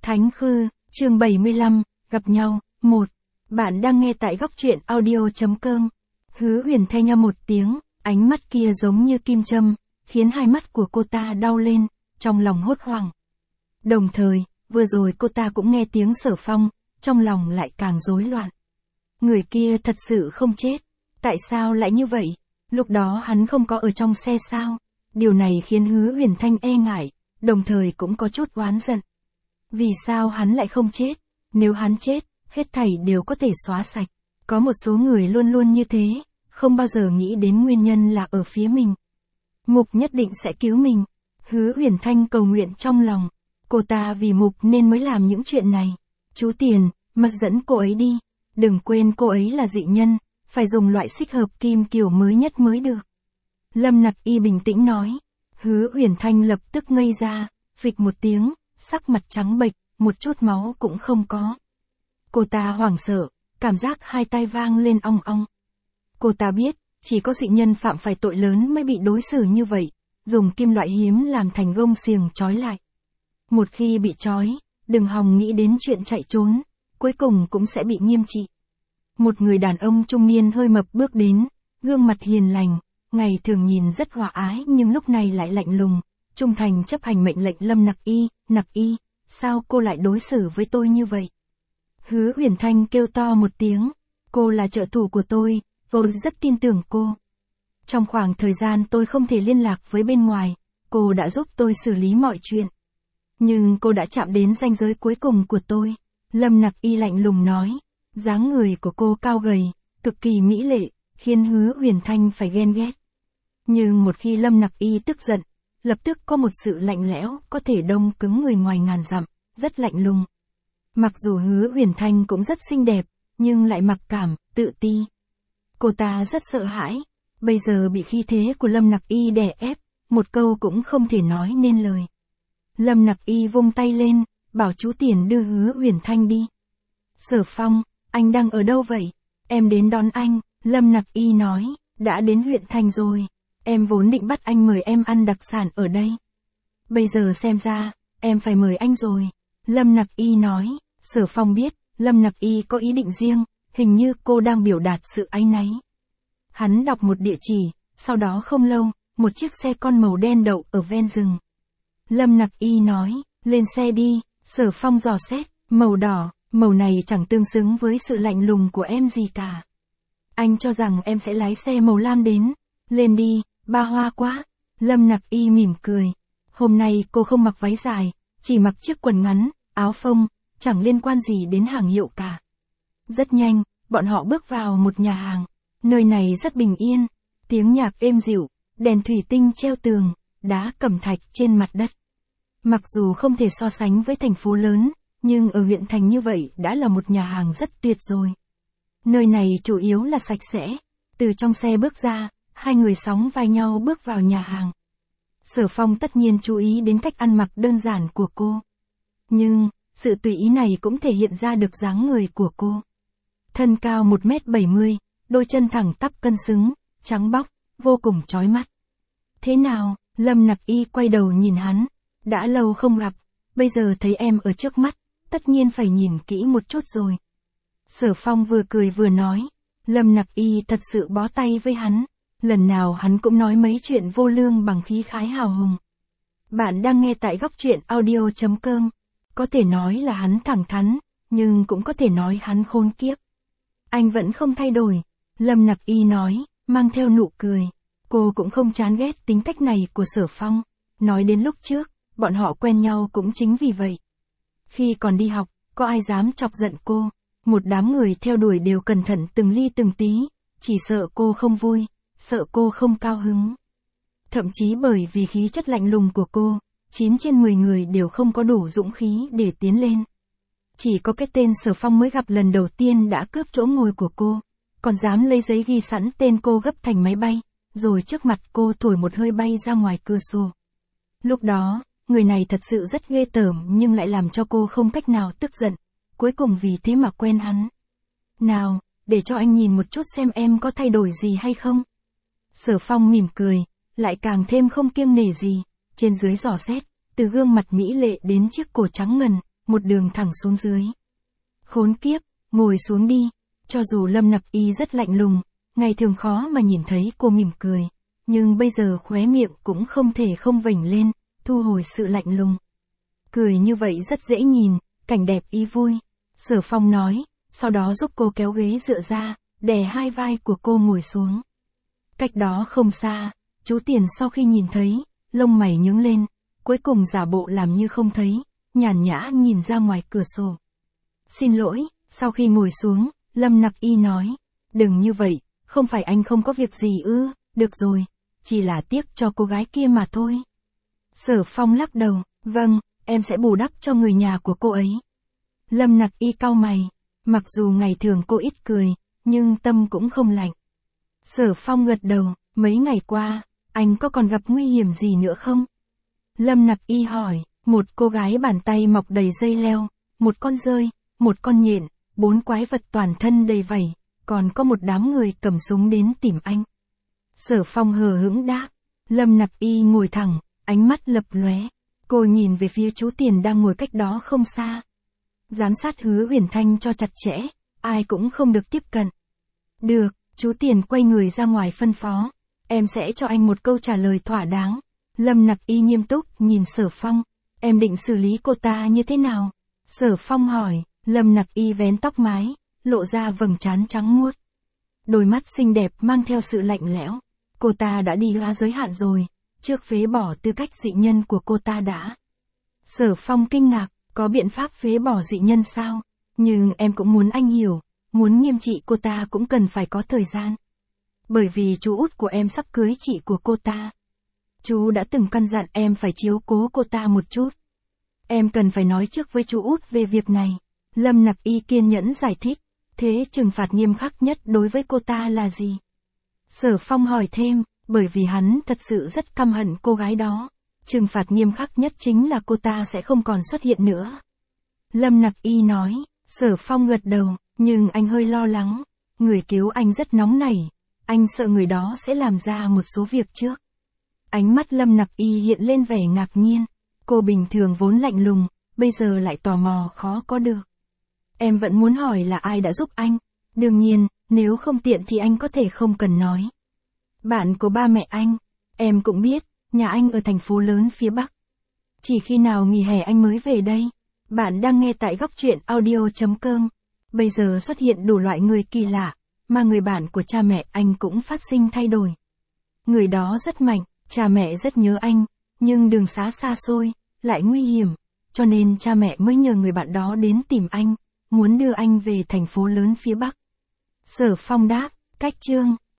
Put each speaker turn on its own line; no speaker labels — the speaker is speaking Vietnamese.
Thánh Khư, chương 75, gặp nhau, 1. Bạn đang nghe tại góc truyện audio.com. Hứa Huyền Thanh ầm một tiếng, ánh mắt kia giống như kim châm, khiến hai mắt của cô ta đau lên, trong lòng hốt hoảng. Đồng thời, vừa rồi cô ta cũng nghe tiếng Sở Phong, trong lòng lại càng rối loạn. Người kia thật sự không chết. Tại sao lại như vậy? Lúc đó hắn không có ở trong xe sao? Điều này khiến Hứa Huyền Thanh e ngại, đồng thời cũng có chút oán giận. Vì sao hắn lại không chết? Nếu hắn chết, hết thảy đều có thể xóa sạch. Có một số người luôn luôn như thế, không bao giờ nghĩ đến nguyên nhân là ở phía mình. Mục nhất định sẽ cứu mình. Hứa Huyền Thanh cầu nguyện trong lòng. Cô ta vì Mục nên mới làm những chuyện này. Chú Tiền, mà dẫn cô ấy đi. Đừng quên cô ấy là dị nhân, phải dùng loại xích hợp kim kiểu mới nhất mới được. Lâm Nặc Y bình tĩnh nói. Hứa Huyền Thanh lập tức ngây ra, phịch một tiếng, sắc mặt trắng bệch, một chút máu cũng không có. Cô ta hoảng sợ, cảm giác hai tai vang lên ong ong. Cô ta biết, chỉ có dị nhân phạm phải tội lớn mới bị đối xử như vậy, dùng kim loại hiếm làm thành gông xiềng trói lại. Một khi bị trói, đừng hòng nghĩ đến chuyện chạy trốn, cuối cùng cũng sẽ bị nghiêm trị. Một người đàn ông trung niên hơi mập bước đến, gương mặt hiền lành, ngày thường nhìn rất hòa ái nhưng lúc này lại lạnh lùng, trung thành chấp hành mệnh lệnh Lâm Nặc Y, sao cô lại đối xử với tôi như vậy? Hứa Huyền Thanh kêu to một tiếng, cô là trợ thủ của tôi rất tin tưởng cô. Trong khoảng thời gian tôi không thể liên lạc với bên ngoài, cô đã giúp tôi xử lý mọi chuyện. Nhưng cô đã chạm đến ranh giới cuối cùng của tôi. Lâm Nặc Y lạnh lùng nói, dáng người của cô cao gầy, cực kỳ mỹ lệ, khiến Hứa Huyền Thanh phải ghen ghét. Nhưng một khi Lâm Nặc Y tức giận, lập tức có một sự lạnh lẽo, có thể đông cứng người ngoài ngàn dặm, rất lạnh lùng. Mặc dù Hứa Huyền Thanh cũng rất xinh đẹp, nhưng lại mặc cảm, tự ti. Cô ta rất sợ hãi, bây giờ bị khí thế của Lâm Nặc Y đè ép, một câu cũng không thể nói nên lời. Lâm Nặc Y vung tay lên, bảo chú Tiền đưa Hứa Huyền Thanh đi. Sở Phong, anh đang ở đâu vậy? Em đến đón anh, Lâm Nặc Y nói, đã đến huyện thành rồi. Em vốn định bắt anh mời em ăn đặc sản ở đây. Bây giờ xem ra, em phải mời anh rồi. Lâm Nặc Y nói, Sở Phong biết, Lâm Nặc Y có ý định riêng, hình như cô đang biểu đạt sự áy náy. Hắn đọc một địa chỉ, sau đó không lâu, một chiếc xe con màu đen đậu ở ven rừng. Lâm Nặc Y nói, lên xe đi, Sở Phong dò xét, màu đỏ, màu này chẳng tương xứng với sự lạnh lùng của em gì cả. Anh cho rằng em sẽ lái xe màu lam đến, lên đi, ba hoa quá. Lâm Nặc Y mỉm cười, hôm nay cô không mặc váy dài, chỉ mặc chiếc quần ngắn, áo phông, chẳng liên quan gì đến hàng hiệu cả. Rất nhanh, bọn họ bước vào một nhà hàng, nơi này rất bình yên, tiếng nhạc êm dịu, đèn thủy tinh treo tường, đá cẩm thạch trên mặt đất. Mặc dù không thể so sánh với thành phố lớn, nhưng ở huyện thành như vậy đã là một nhà hàng rất tuyệt rồi. Nơi này chủ yếu là sạch sẽ. Từ trong xe bước ra, hai người sóng vai nhau bước vào nhà hàng. Sở Phong tất nhiên chú ý đến cách ăn mặc đơn giản của cô. Nhưng, sự tùy ý này cũng thể hiện ra được dáng người của cô. Thân cao 1m70, đôi chân thẳng tắp cân xứng, trắng bóc, vô cùng chói mắt. Thế nào? Lâm Nặc Y quay đầu nhìn hắn. Đã lâu không gặp, bây giờ thấy em ở trước mắt, tất nhiên phải nhìn kỹ một chút rồi. Sở Phong vừa cười vừa nói. Lâm Nặc Y thật sự bó tay với hắn. Lần nào hắn cũng nói mấy chuyện vô lương bằng khí khái hào hùng. Bạn đang nghe tại góc truyện audio.com. Có thể nói là hắn thẳng thắn, nhưng cũng có thể nói hắn khôn kiếp. Anh vẫn không thay đổi. Lâm Nặc Y nói, mang theo nụ cười. Cô cũng không chán ghét tính cách này của Sở Phong. Nói đến lúc trước, bọn họ quen nhau cũng chính vì vậy. Khi còn đi học, có ai dám chọc giận cô. Một đám người theo đuổi đều cẩn thận từng ly từng tí, chỉ sợ cô không vui, sợ cô không cao hứng. Thậm chí bởi vì khí chất lạnh lùng của cô, 9 trên 10 người đều không có đủ dũng khí để tiến lên. Chỉ có cái tên Sở Phong mới gặp lần đầu tiên đã cướp chỗ ngồi của cô, còn dám lấy giấy ghi sẵn tên cô gấp thành máy bay, rồi trước mặt cô thổi một hơi bay ra ngoài cửa sổ. Lúc đó, người này thật sự rất ghê tởm nhưng lại làm cho cô không cách nào tức giận, cuối cùng vì thế mà quen hắn. Nào, để cho anh nhìn một chút xem em có thay đổi gì hay không. Sở Phong mỉm cười, lại càng thêm không kiêng nể gì, trên dưới dò xét, từ gương mặt mỹ lệ đến chiếc cổ trắng ngần, một đường thẳng xuống dưới. Khốn kiếp, ngồi xuống đi. Cho dù Lâm Nặc Y rất lạnh lùng, ngày thường khó mà nhìn thấy cô mỉm cười, nhưng bây giờ khóe miệng cũng không thể không vểnh lên, thu hồi sự lạnh lùng. Cười như vậy rất dễ nhìn, cảnh đẹp ý vui. Sở Phong nói, sau đó giúp cô kéo ghế dựa ra, đè hai vai của cô ngồi xuống. Cách đó không xa, chú Tiền sau khi nhìn thấy, lông mày nhướng lên, cuối cùng giả bộ làm như không thấy, nhàn nhã nhìn ra ngoài cửa sổ. Xin lỗi, sau khi ngồi xuống, Lâm Nặc Y nói, đừng như vậy, không phải anh không có việc gì ư, được rồi, chỉ là tiếc cho cô gái kia mà thôi. Sở Phong lắc đầu, vâng, em sẽ bù đắp cho người nhà của cô ấy. Lâm Nặc Y cau mày, mặc dù ngày thường cô ít cười, nhưng tâm cũng không lạnh. Sở Phong gật đầu, mấy ngày qua, anh có còn gặp nguy hiểm gì nữa không? Lâm Nặc Y hỏi, một cô gái bàn tay mọc đầy dây leo, một con dơi, một con nhện, 4 quái vật toàn thân đầy vảy, còn có một đám người cầm súng đến tìm anh. Sở Phong hờ hững đáp. Lâm Nặc Y ngồi thẳng, ánh mắt lập lóe. Cô nhìn về phía chú Tiền đang ngồi cách đó không xa. Giám sát Hứa Huyền Thanh cho chặt chẽ, ai cũng không được tiếp cận. Được, chú Tiền quay người ra ngoài phân phó. Em sẽ cho anh một câu trả lời thỏa đáng. Lâm Nặc Y nghiêm túc nhìn Sở Phong. Em định xử lý cô ta như thế nào? Sở Phong hỏi. Lâm Nặc Y vén tóc mái, lộ ra vầng trán trắng muốt. Đôi mắt xinh đẹp mang theo sự lạnh lẽo. Cô ta đã đi quá giới hạn rồi, trước phế bỏ tư cách dị nhân của cô ta đã. Sở Phong kinh ngạc, có biện pháp phế bỏ dị nhân sao? Nhưng em cũng muốn anh hiểu, muốn nghiêm trị cô ta cũng cần phải có thời gian. Bởi vì chú út của em sắp cưới chị của cô ta. Chú đã từng căn dặn em phải chiếu cố cô ta một chút. Em cần phải nói trước với chú út về việc này. Lâm Nặc Y kiên nhẫn giải thích, thế trừng phạt nghiêm khắc nhất đối với cô ta là gì? Sở Phong hỏi thêm, bởi vì hắn thật sự rất căm hận cô gái đó. Trừng phạt nghiêm khắc nhất chính là cô ta sẽ không còn xuất hiện nữa. Lâm Nặc Y nói, Sở Phong gật đầu, nhưng anh hơi lo lắng. Người cứu anh rất nóng nảy, anh sợ người đó sẽ làm ra một số việc trước. Ánh mắt Lâm Nặc Y hiện lên vẻ ngạc nhiên. Cô bình thường vốn lạnh lùng, bây giờ lại tò mò khó có được. Em vẫn muốn hỏi là ai đã giúp anh. Đương nhiên, nếu không tiện thì anh có thể không cần nói. Bạn của ba mẹ anh, em cũng biết, nhà anh ở thành phố lớn phía Bắc. Chỉ khi nào nghỉ hè anh mới về đây. Bạn đang nghe tại góc truyện audio.com. Bây giờ xuất hiện đủ loại người kỳ lạ, mà người bạn của cha mẹ anh cũng phát sinh thay đổi. Người đó rất mạnh, cha mẹ rất nhớ anh, nhưng đường xá xa xôi, lại nguy hiểm, cho nên cha mẹ mới nhờ người bạn đó đến tìm anh, muốn đưa anh về thành phố lớn phía Bắc. Sở Phong đáp, cách chương